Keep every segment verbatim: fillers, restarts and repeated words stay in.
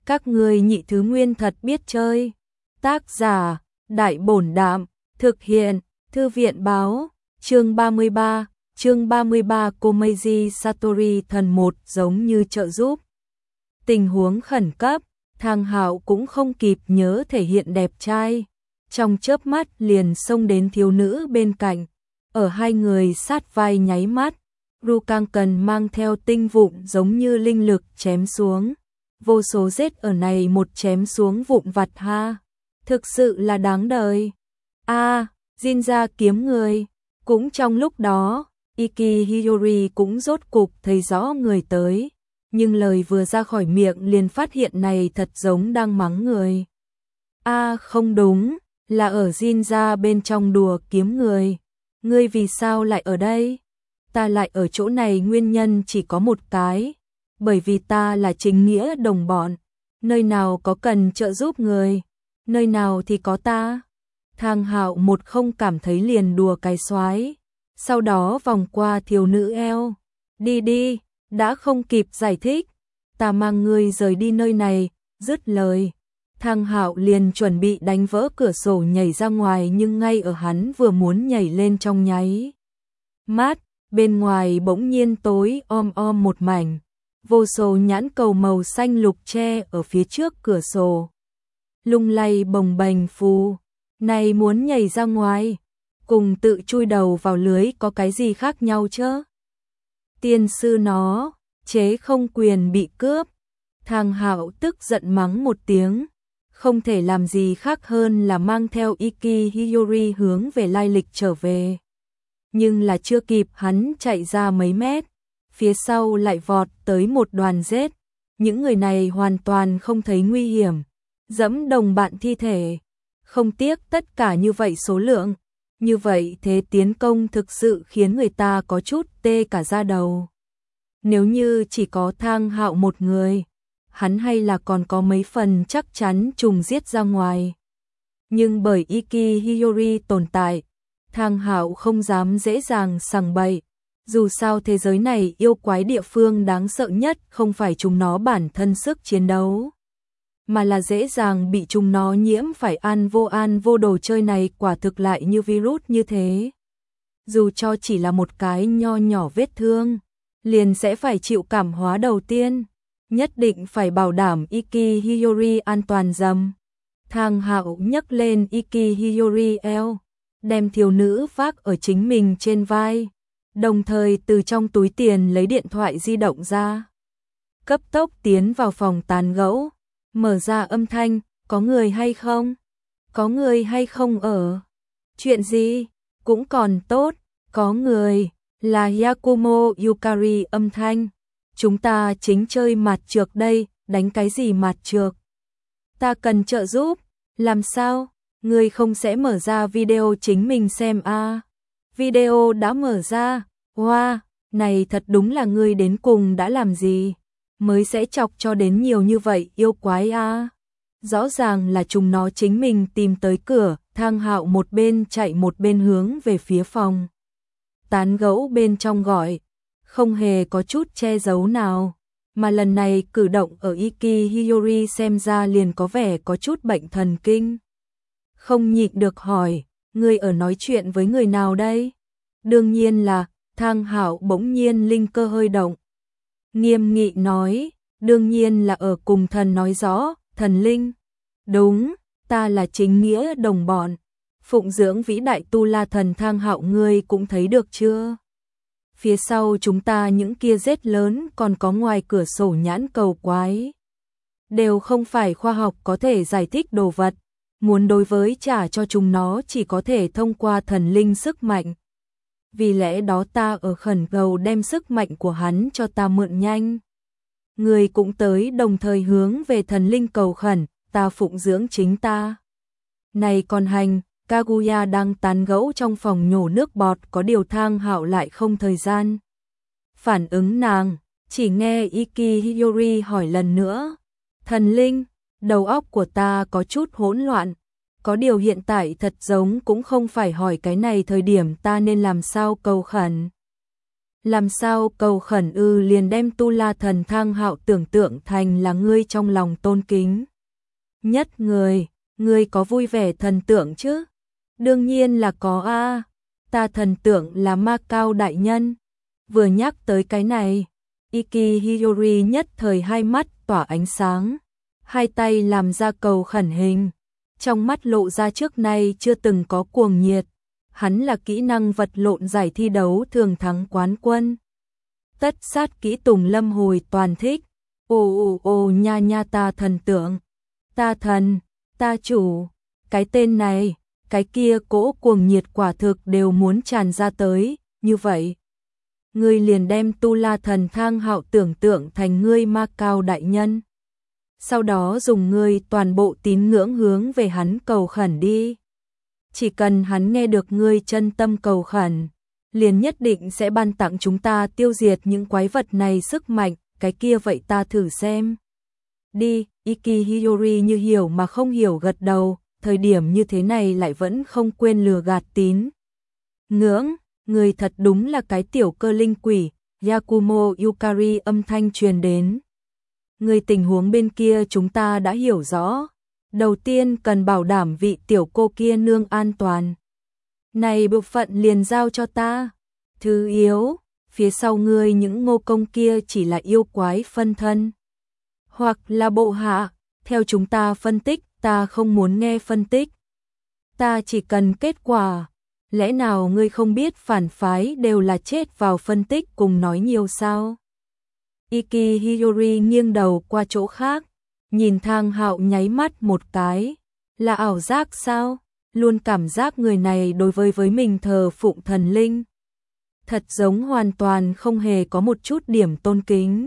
Các ngươi nhị thứ nguyên thật biết chơi. Tác giả, Đại Bổn Đạm, thực hiện, Thư viện báo, chương ba mươi ba, chương ba mươi ba Komeiji Satori thần một giống như trợ giúp. Tình huống khẩn cấp, Thang Hạo cũng không kịp nhớ thể hiện đẹp trai. Trong chớp mắt liền xông đến thiếu nữ bên cạnh, ở hai người sát vai nháy mắt, Rukang cần mang theo tinh vụn giống như linh lực chém xuống. Vô số rết ở này một chém xuống vụn vặt ha. Thực sự là đáng đời. A, à, Jinja kiếm người. Cũng trong lúc đó, Iki Hiyori cũng rốt cục thấy rõ người tới. Nhưng lời vừa ra khỏi miệng liền phát hiện này thật giống đang mắng người. A à, không đúng, là ở Jinja bên trong đùa kiếm người. Ngươi vì sao lại ở đây? Ta lại ở chỗ này nguyên nhân chỉ có một cái. Bởi vì ta là chính nghĩa đồng bọn. Nơi nào có cần trợ giúp người, nơi nào thì có ta. Thang Hạo một không cảm thấy liền đùa cái xoái. Sau đó vòng qua thiếu nữ eo. Đi đi, đã không kịp giải thích. Ta mang ngươi rời đi nơi này, dứt lời. Thang Hạo liền chuẩn bị đánh vỡ cửa sổ nhảy ra ngoài, nhưng ngay ở hắn vừa muốn nhảy lên trong nháy mắt, bên ngoài bỗng nhiên tối om om một mảnh. Vô số nhãn cầu màu xanh lục che ở phía trước cửa sổ. Lung lay bồng bềnh phù. Này muốn nhảy ra ngoài, cùng tự chui đầu vào lưới có cái gì khác nhau chứ? Tiên sư nó, chế không quyền bị cướp. Thang Hạo tức giận mắng một tiếng. Không thể làm gì khác hơn là mang theo Iki Hiyori hướng về lai lịch trở về. Nhưng là chưa kịp hắn chạy ra mấy mét, phía sau lại vọt tới một đoàn rết. Những người này hoàn toàn không thấy nguy hiểm, dẫm đồng bạn thi thể, không tiếc tất cả như vậy số lượng. Như vậy thế tiến công thực sự khiến người ta có chút tê cả da đầu. Nếu như chỉ có Thang Hạo một người, hắn hay là còn có mấy phần chắc chắn trùng giết ra ngoài. Nhưng bởi Iki Hiyori tồn tại, Thang Hạo không dám dễ dàng sằng bậy. Dù sao thế giới này yêu quái địa phương đáng sợ nhất không phải chúng nó bản thân sức chiến đấu, mà là dễ dàng bị chúng nó nhiễm phải an vô an vô. Đồ chơi này quả thực lại như virus như thế. Dù cho chỉ là một cái nho nhỏ vết thương, liền sẽ phải chịu cảm hóa đầu tiên. Nhất định phải bảo đảm Iki Hiyori an toàn dầm. Thang Hạo nhấc lên Iki Hiyori eo, đem thiếu nữ vác ở chính mình trên vai. Đồng thời từ trong túi tiền lấy điện thoại di động ra. Cấp tốc tiến vào phòng tán gẫu. Mở ra âm thanh, có người hay không? Có người hay không ở? Chuyện gì? Cũng còn tốt, có người. Là Yakumo Yukari âm thanh. Chúng ta chính chơi mặt trược đây, đánh cái gì mặt trược? Ta cần trợ giúp. Làm sao? Ngươi không sẽ mở ra video chính mình xem à? Video đã mở ra. Wow, này thật đúng là ngươi đến cùng đã làm gì? Mới sẽ chọc cho đến nhiều như vậy yêu quái à? Rõ ràng là chúng nó chính mình tìm tới cửa. Thang Hạo một bên chạy một bên hướng về phía phòng tán gẫu bên trong gọi. Không hề có chút che giấu nào. Mà lần này cử động ở Iki Hiyori xem ra liền có vẻ có chút bệnh thần kinh. Không nhịn được hỏi, ngươi ở nói chuyện với người nào đây? Đương nhiên là, Thang Hạo bỗng nhiên linh cơ hơi động. Nghiêm nghị nói, đương nhiên là ở cùng thần nói rõ, thần linh. Đúng, ta là chính nghĩa đồng bọn. Phụng dưỡng vĩ đại tu la thần Thang Hạo, ngươi cũng thấy được chưa? Phía sau chúng ta những kia rết lớn còn có ngoài cửa sổ nhãn cầu quái. Đều không phải khoa học có thể giải thích đồ vật. Muốn đối với trả cho chúng nó chỉ có thể thông qua thần linh sức mạnh. Vì lẽ đó ta ở khẩn cầu đem sức mạnh của hắn cho ta mượn nhanh. Người cũng tới đồng thời hướng về thần linh cầu khẩn, ta phụng dưỡng chính ta. Này còn hành, Kaguya đang tán gẫu trong phòng nhổ nước bọt, có điều Thang Hạo lại không thời gian phản ứng nàng, chỉ nghe Iki Hiyori hỏi lần nữa. Thần linh, đầu óc của ta có chút hỗn loạn, có điều hiện tại thật giống cũng không phải hỏi cái này thời điểm, ta nên làm sao cầu khẩn. Làm sao cầu khẩn ư? Liền đem Tu La Thần Thang Hạo tưởng tượng thành là ngươi trong lòng tôn kính nhất người, ngươi có vui vẻ thần tượng chứ? Đương nhiên là có a, ta thần tượng là Ma Cao đại nhân. Vừa nhắc tới cái này, Iki Hiyori nhất thời hai mắt tỏa ánh sáng, hai tay làm ra cầu khẩn hình, trong mắt lộ ra trước nay chưa từng có cuồng nhiệt. Hắn là kỹ năng vật lộn giải thi đấu thường thắng quán quân. Tất sát kỹ Tùng Lâm hồi toàn thích. Ồ ồ ồ nha nha, ta thần tượng, ta thần, ta chủ. Cái tên này, cái kia cỗ cuồng nhiệt quả thực đều muốn tràn ra tới. Như vậy, ngươi liền đem Tu La Thần Thang Hạo tưởng tượng thành ngươi Ma Cao đại nhân. Sau đó dùng ngươi toàn bộ tín ngưỡng hướng về hắn cầu khẩn đi. Chỉ cần hắn nghe được ngươi chân tâm cầu khẩn, liền nhất định sẽ ban tặng chúng ta tiêu diệt những quái vật này sức mạnh. Cái kia vậy ta thử xem. Đi, Iki Hiyori như hiểu mà không hiểu gật đầu, thời điểm như thế này lại vẫn không quên lừa gạt tín ngưỡng. Người thật đúng là cái tiểu cơ linh quỷ. Yakumo Yukari âm thanh truyền đến. Người tình huống bên kia chúng ta đã hiểu rõ. Đầu tiên cần bảo đảm vị tiểu cô kia nương an toàn. Này bộ phận liền giao cho ta. Thứ yếu, phía sau ngươi những ngô công kia chỉ là yêu quái phân thân. Hoặc là bộ hạ, theo chúng ta phân tích, ta không muốn nghe phân tích. Ta chỉ cần kết quả. Lẽ nào ngươi không biết phản phái đều là chết vào phân tích cùng nói nhiều sao? Iki Hiyori nghiêng đầu qua chỗ khác, nhìn Thang Hạo nháy mắt một cái. Là ảo giác sao? Luôn cảm giác người này đối với với mình thờ phụng thần linh. Thật giống hoàn toàn không hề có một chút điểm tôn kính.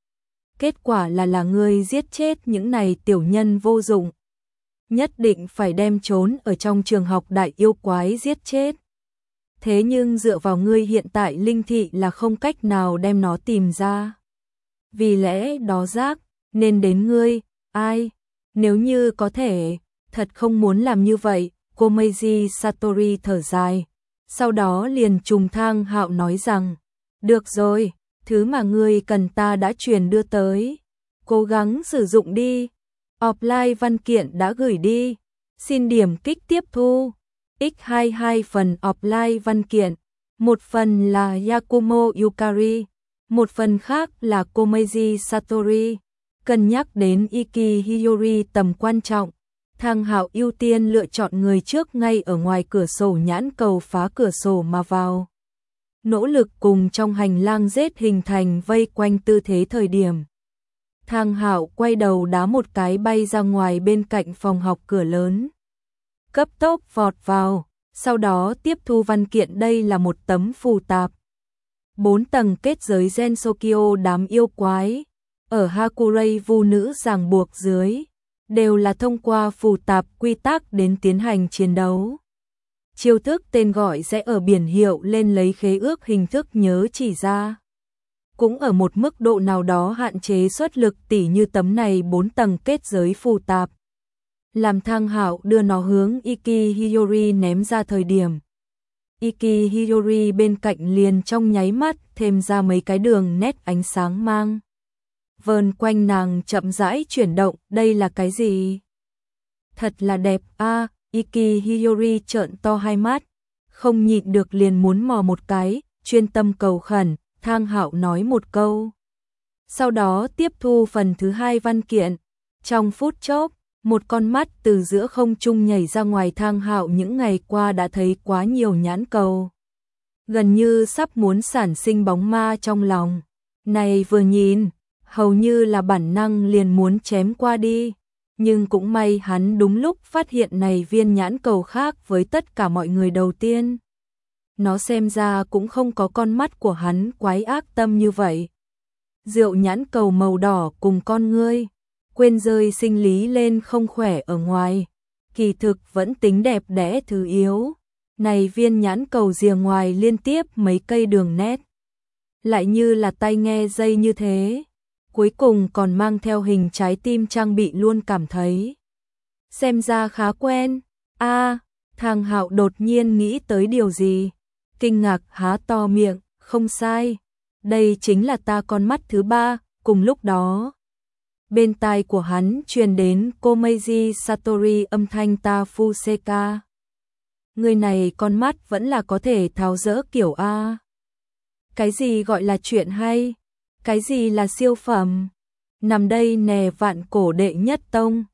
Kết quả là là ngươi giết chết những này tiểu nhân vô dụng. Nhất định phải đem trốn ở trong trường học đại yêu quái giết chết. Thế nhưng dựa vào ngươi hiện tại linh thị là không cách nào đem nó tìm ra. Vì lẽ đó giác, nên đến ngươi, ai? Nếu như có thể, thật không muốn làm như vậy. Komeiji Satori thở dài. Sau đó liền trùng Thang Hạo nói rằng, được rồi, thứ mà ngươi cần ta đã truyền đưa tới. Cố gắng sử dụng đi. Offline văn kiện đã gửi đi. Xin điểm kích tiếp thu. nhân hai mươi hai phần offline văn kiện. Một phần là Yakumo Yukari. Một phần khác là Komeiji Satori. Cân nhắc đến Iki Hiyori tầm quan trọng, Thang Hạo ưu tiên lựa chọn người trước ngay ở ngoài cửa sổ nhãn cầu phá cửa sổ mà vào. Nỗ lực cùng trong hành lang giết hình thành vây quanh tư thế thời điểm. Thang Hạo quay đầu đá một cái bay ra ngoài bên cạnh phòng học cửa lớn. Cấp tốc vọt vào, sau đó tiếp thu văn kiện. Đây là một tấm phù tạp. Bốn tầng kết giới Gensokyo đám yêu quái. Ở Hakurei vu nữ ràng buộc dưới. Đều là thông qua phù tạp quy tắc đến tiến hành chiến đấu. Chiêu thức tên gọi sẽ ở biển hiệu lên lấy khế ước hình thức nhớ chỉ ra. Cũng ở một mức độ nào đó hạn chế xuất lực, tỉ như tấm này bốn tầng kết giới phù tạp. Làm Thang Hạo đưa nó hướng Iki Hiyori ném ra thời điểm. Iki Hiyori bên cạnh liền trong nháy mắt thêm ra mấy cái đường nét ánh sáng mang. Vờn quanh nàng chậm rãi chuyển động, đây là cái gì? Thật là đẹp a. À, Iki Hiyori trợn to hai mắt, không nhịn được liền muốn mò một cái, chuyên tâm cầu khẩn. Thang Hạo nói một câu. Sau đó tiếp thu phần thứ hai văn kiện. Trong phút chốc, một con mắt từ giữa không trung nhảy ra ngoài. Thang Hạo những ngày qua đã thấy quá nhiều nhãn cầu. Gần như sắp muốn sản sinh bóng ma trong lòng. Này vừa nhìn, hầu như là bản năng liền muốn chém qua đi. Nhưng cũng may hắn đúng lúc phát hiện này viên nhãn cầu khác với tất cả mọi người đầu tiên. Nó xem ra cũng không có con mắt của hắn quái ác tâm như vậy. Rượu nhãn cầu màu đỏ cùng con ngươi, quên rơi sinh lý lên không khỏe ở ngoài. Kỳ thực vẫn tính đẹp đẽ thứ yếu. Này viên nhãn cầu rìa ngoài liên tiếp mấy cây đường nét. Lại như là tai nghe dây như thế. Cuối cùng còn mang theo hình trái tim trang bị, luôn cảm thấy xem ra khá quen. A, à, Thang Hạo đột nhiên nghĩ tới điều gì, kinh ngạc há to miệng. Không sai, đây chính là ta con mắt thứ ba. Cùng lúc đó, bên tai của hắn truyền đến Komeiji Satori âm thanh ta Fuseka. Người này con mắt vẫn là có thể tháo dỡ kiểu A. Cái gì gọi là chuyện hay? Cái gì là siêu phẩm? Nằm đây nè vạn cổ đệ nhất tông.